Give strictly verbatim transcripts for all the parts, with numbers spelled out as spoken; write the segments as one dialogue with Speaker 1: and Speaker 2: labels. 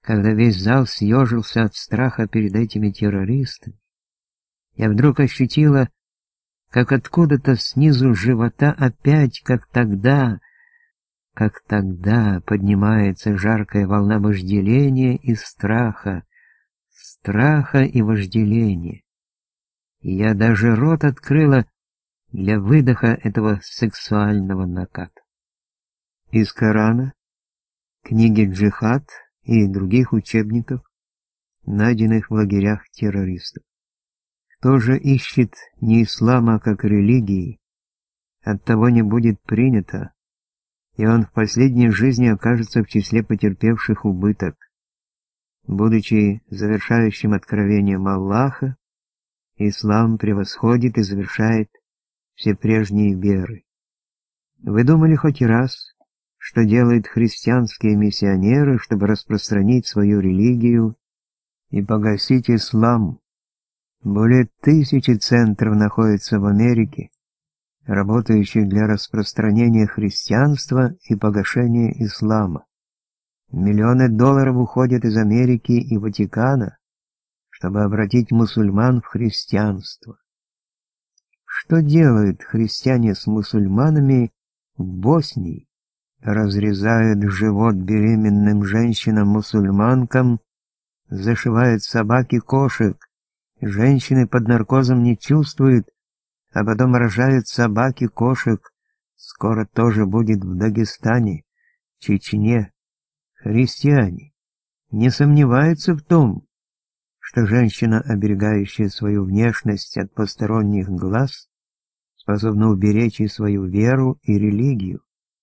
Speaker 1: когда весь зал съежился от страха перед этими террористами, я вдруг ощутила, как откуда-то снизу живота опять, как тогда, как тогда поднимается жаркая волна вожделения и страха, страха и вожделения. И я даже рот открыла для выдоха этого сексуального наката. Из Корана, книги «Джихад» и других учебников, найденных в лагерях террористов. Кто же ищет не ислама как религии, оттого не будет принято, и он в последней жизни окажется в числе потерпевших убыток. Будучи завершающим откровением Аллаха, ислам превосходит и завершает все прежние веры. Вы думали хоть раз, что делают христианские миссионеры, чтобы распространить свою религию и погасить ислам? Более тысячи центров находятся в Америке, работающих для распространения христианства и погашения ислама. Миллионы долларов уходят из Америки и Ватикана, чтобы обратить мусульман в христианство. Что делают христиане с мусульманами в Боснии? Разрезают живот беременным женщинам-мусульманкам, зашивают собак и кошек. Женщины под наркозом не чувствуют, а потом рожают собак и кошек. Скоро тоже будет в Дагестане, Чечне. Христиане не сомневаются в том, что женщина, оберегающая свою внешность от посторонних глаз, способна уберечь и свою веру и религию.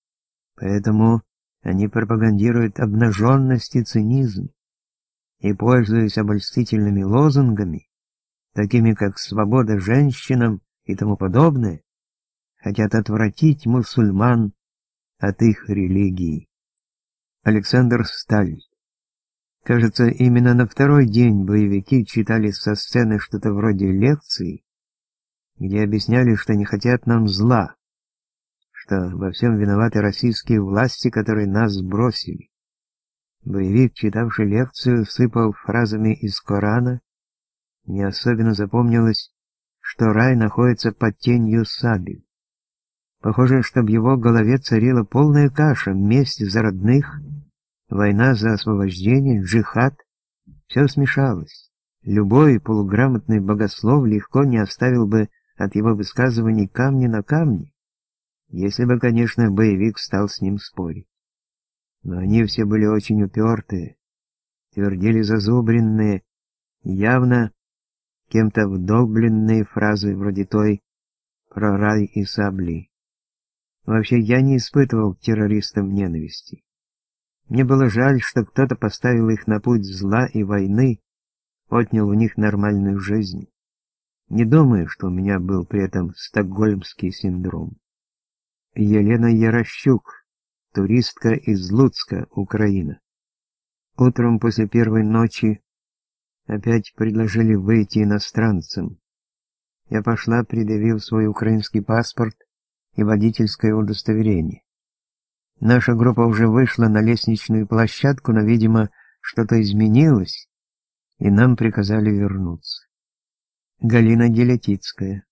Speaker 1: Поэтому они пропагандируют обнаженность и цинизм, и, пользуясь обольстительными лозунгами, такими как «свобода женщинам» и тому подобное, хотят отвратить мусульман от их религии. Александр Сталь. Кажется, именно на второй день боевики читали со сцены что-то вроде лекции, где объясняли, что не хотят нам зла, что во всем виноваты российские власти, которые нас бросили. Боевик, читавший лекцию, сыпал фразами из Корана. Мне особенно запомнилось, что рай находится под тенью сабель. Похоже, что в его голове царила полная каша, месть за родных, война за освобождение, джихад. Все смешалось. Любой полуграмотный богослов легко не оставил бы от его высказываний камни на камне, если бы, конечно, боевик стал с ним спорить. Но они все были очень упертые, твердили зазубренные, явно кем-то вдолбленные фразы вроде той про рай и сабли. Вообще, я не испытывал к террористам ненависти. Мне было жаль, что кто-то поставил их на путь зла и войны, отнял у них нормальную жизнь. Не думаю, что у меня был при этом стокгольмский синдром. Елена Ярощук, туристка из Луцка, Украина. Утром после первой ночи опять предложили выйти иностранцам. Я пошла, предъявив свой украинский паспорт и водительское удостоверение. Наша группа уже вышла на лестничную площадку, но, видимо, что-то изменилось, и нам приказали вернуться. Галина Делятицкая.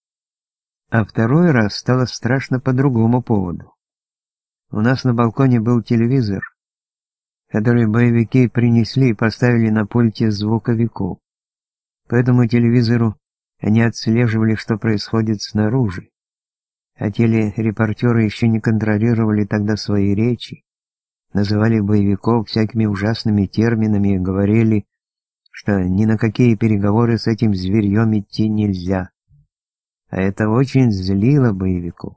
Speaker 1: А второй раз стало страшно по другому поводу. У нас на балконе был телевизор, который боевики принесли и поставили на пульте звуковиков. По этому телевизору они отслеживали, что происходит снаружи. А телерепортеры еще не контролировали тогда свои речи, называли боевиков всякими ужасными терминами и говорили, что ни на какие переговоры с этим зверьем идти нельзя. А это очень злило боевиков.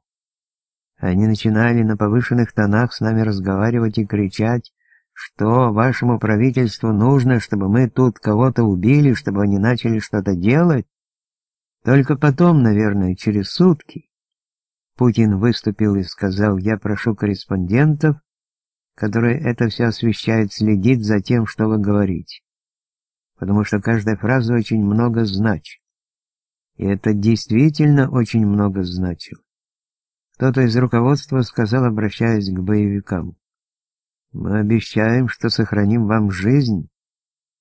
Speaker 1: Они начинали на повышенных тонах с нами разговаривать и кричать, что вашему правительству нужно, чтобы мы тут кого-то убили, чтобы они начали что-то делать. Только потом, наверное, через сутки, Путин выступил и сказал: «Я прошу корреспондентов, которые это все освещают, следить за тем, что вы говорите, потому что каждая фраза очень много значит». И это действительно очень много значило. Кто-то из руководства сказал, обращаясь к боевикам: «Мы обещаем, что сохраним вам жизнь,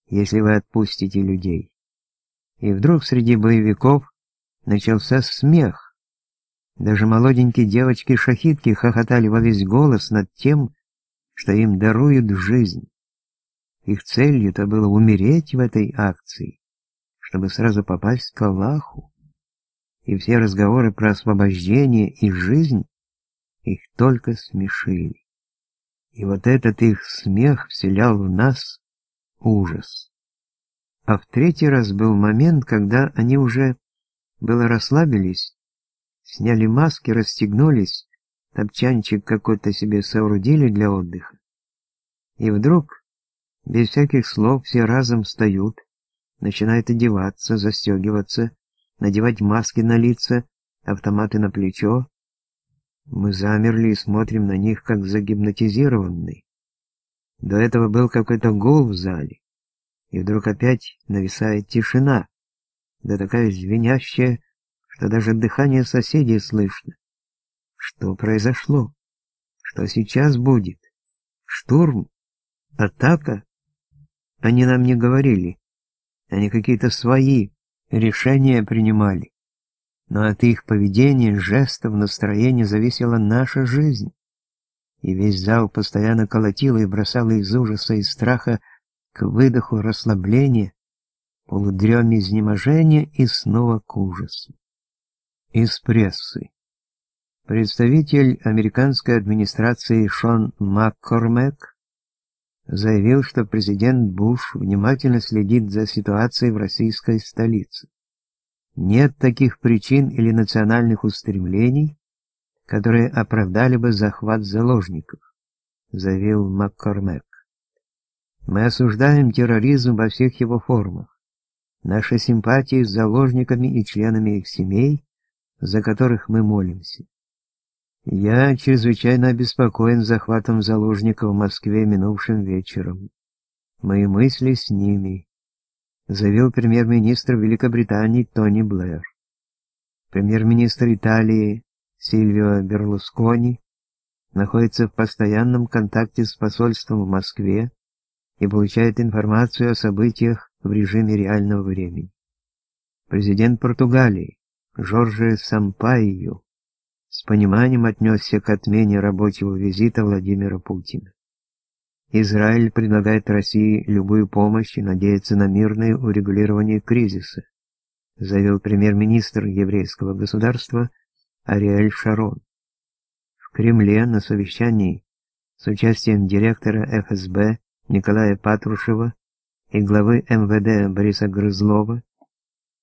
Speaker 1: если вы отпустите людей. И вдруг среди боевиков начался смех. Даже молоденькие девочки-шахидки хохотали во весь голос над тем, что им даруют жизнь. Их целью-то было умереть в этой акции, чтобы сразу попасть к Аллаху. И все разговоры про освобождение и жизнь их только смешили. И вот этот их смех вселял в нас ужас. А в третий раз был момент, когда они уже было расслабились, сняли маски, расстегнулись, топчанчик какой-то себе соорудили для отдыха. И вдруг, без всяких слов, все разом встают, начинают одеваться, застегиваться, надевать маски на лица, автоматы на плечо. Мы замерли и смотрим на них, как загипнотизированные. До этого был какой-то гул в зале, и вдруг опять нависает тишина, да такая звенящая, что даже дыхание соседей слышно. Что произошло? Что сейчас будет? Штурм? Атака? Они нам не говорили. Они какие-то свои решения принимали. Но от их поведения, жестов, настроения зависела наша жизнь. И весь зал постоянно колотило и бросало из ужаса и страха к выдоху расслабления, полудреме изнеможения и снова к ужасу. Из прессы. Представитель американской администрации Шон Маккормек заявил, что президент Буш внимательно следит за ситуацией в российской столице. Нет таких причин или национальных устремлений, которые оправдали бы захват заложников, заявил Маккормек. Мы осуждаем терроризм во всех его формах. Наши симпатии с заложниками и членами их семей, за которых мы молимся. Я чрезвычайно обеспокоен захватом заложников в Москве минувшим вечером. Мои мысли с ними, заявил премьер-министр Великобритании Тони Блэр. Премьер-министр Италии Сильвио Берлускони находится в постоянном контакте с посольством в Москве и получает информацию о событиях в режиме реального времени. Президент Португалии Жорже Сампайо с пониманием отнесся к отмене рабочего визита Владимира Путина. Израиль предлагает России любую помощь и надеется на мирное урегулирование кризиса, заявил премьер-министр еврейского государства Ариэль Шарон. В Кремле на совещании с участием директора эф эс бэ Николая Патрушева и главы эм вэ дэ Бориса Грызлова